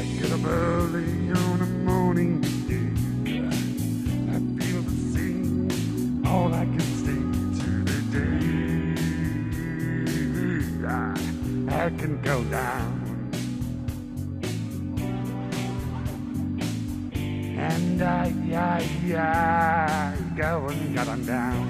get up early on a morning dew. I feel the sea, all I can stay to the day. I can go down, and I go and get on down.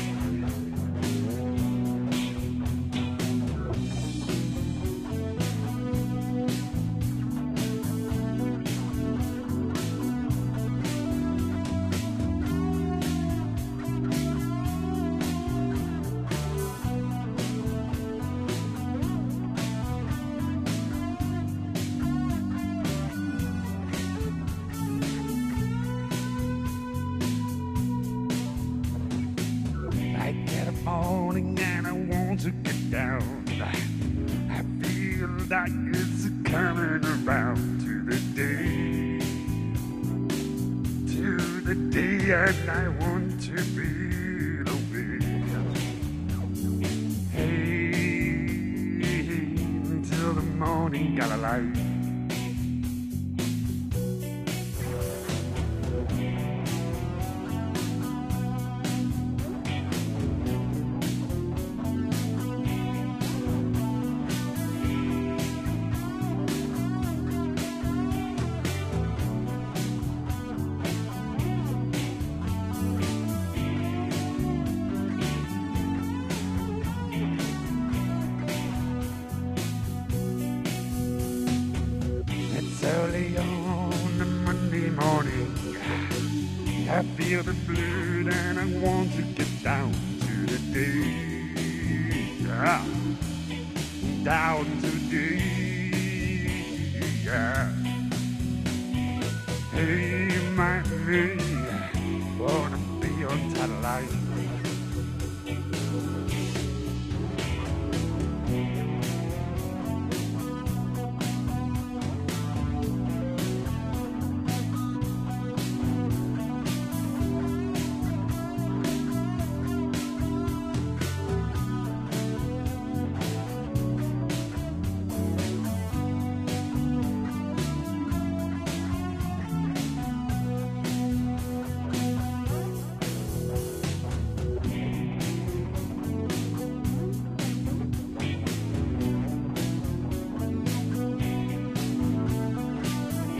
I get up morning and I want to get down. I feel like it's coming around to the day, and I want to be away. Hey, until the morning, got a light. Early on a Monday morning, I feel the blood and I want to get down to the day. Down to the day. Hey, my man.